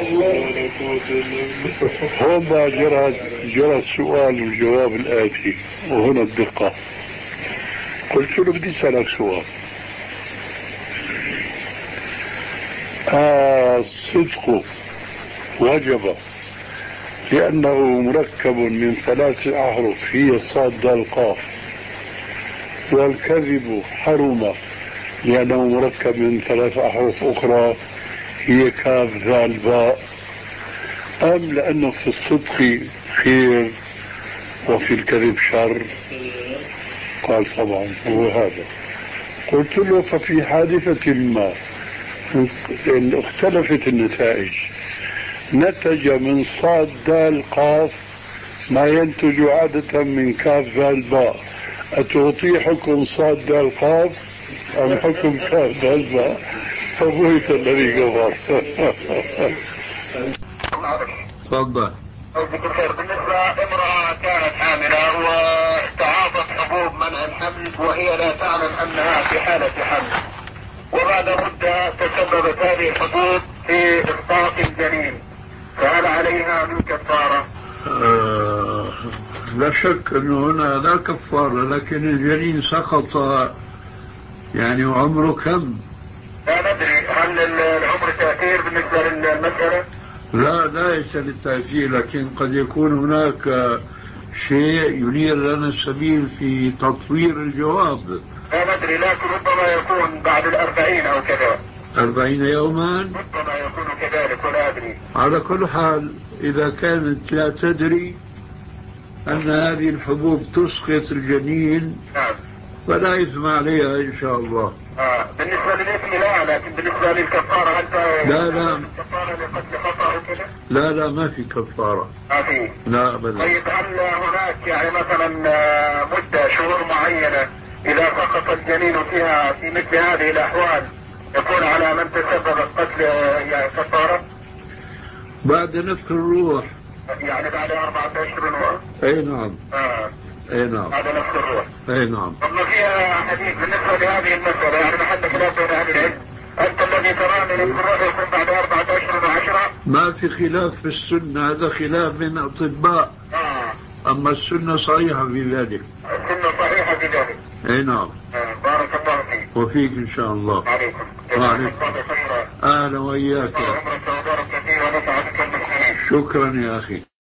هون بقى جرى جرى السؤال والجواب الآتي، وهنا الدقة. قلت له بدي اسألك سؤال، آه الصدق وجب لأنه مركب من ثلاث أحرف هي الصاد دال قاف، والكذب حرم لأنه مركب من ثلاث أحرف أخرى هي كاف ذال باء، أم لأنه في الصدق خير وفي الكذب شر؟ قال طبعا هو هذا. قلت له ففي حادثة ما اختلفت النتائج، نتج من صاد دال قاف ما ينتج عادة من كاف ذال باء، أتعطي حكم صاد دال قاف أم حكم كاف دال باء؟ فبويت الذي كفر.
تفضل.
بالنسبة امرأة كانت حاملة وتعاطت حبوب منع الحمل وهي لا تعلم أنها في حالة حمل، وبعد مدة تسببت هذه الحبوب في إسقاط الجنين، فهل عليها من كفارة؟
آه لا شك أنه هنا لا كفارة، لكن الجنين سقط يعني عمره كم؟
لا ندري هل العمر تأثير بالنسبة للمسألة؟
لا ليس للتأثير، لكن قد يكون هناك شيء ينير لنا السبيل في تطوير الجواب.
لا ندري، لكن ربما يكون بعد الأربعين أو كذا.
أربعين يوما؟
ربما يكون كذلك ولا أدري.
على كل حال إذا كانت لا تدري أن هذه الحبوب تسقط الجنين
نعم
فلا إثم عليها إن شاء الله.
آه. بالنسبة للإثم لا، لكن بالنسبة للكفارة هل
لا لا
الكفارة لقتل خطأ وكذا؟
لا لا ما في كفارة.
ما في.
لا أبدا.
طيب هل هناك يعني مثلا مدة شهور معينة إذا سقط الجنين فيها في مثل هذه الأحوال يكون على من تسبب القتل يعني كفارة؟
بعد نفخ الروح.
يعني بعد أربعة أشهر؟
أي نعم.
آه.
أي نعم.
بعد نفخ الروح.
أي نعم.
ثم فيها حديث بالنسبة لهذه المسألة، يعني محل خلاف بين أهل العلم، أنت الذي ترى من الروح يكون بعد أربعة أشهر وعشرة؟
ما في خلاف في السنة، هذا خلاف بين أطباء.
آه.
أما السنة صحيحة في ذلك.
السنة صحيحة في ذلك.
أي نعم.
آه. بارك الله فيك.
وفيك إن شاء الله.
عليكم.
وعليكم. أهلا وإياك.
عمرك وبارك فيه ونفع بك المسلمين.
شكرا يا أخي.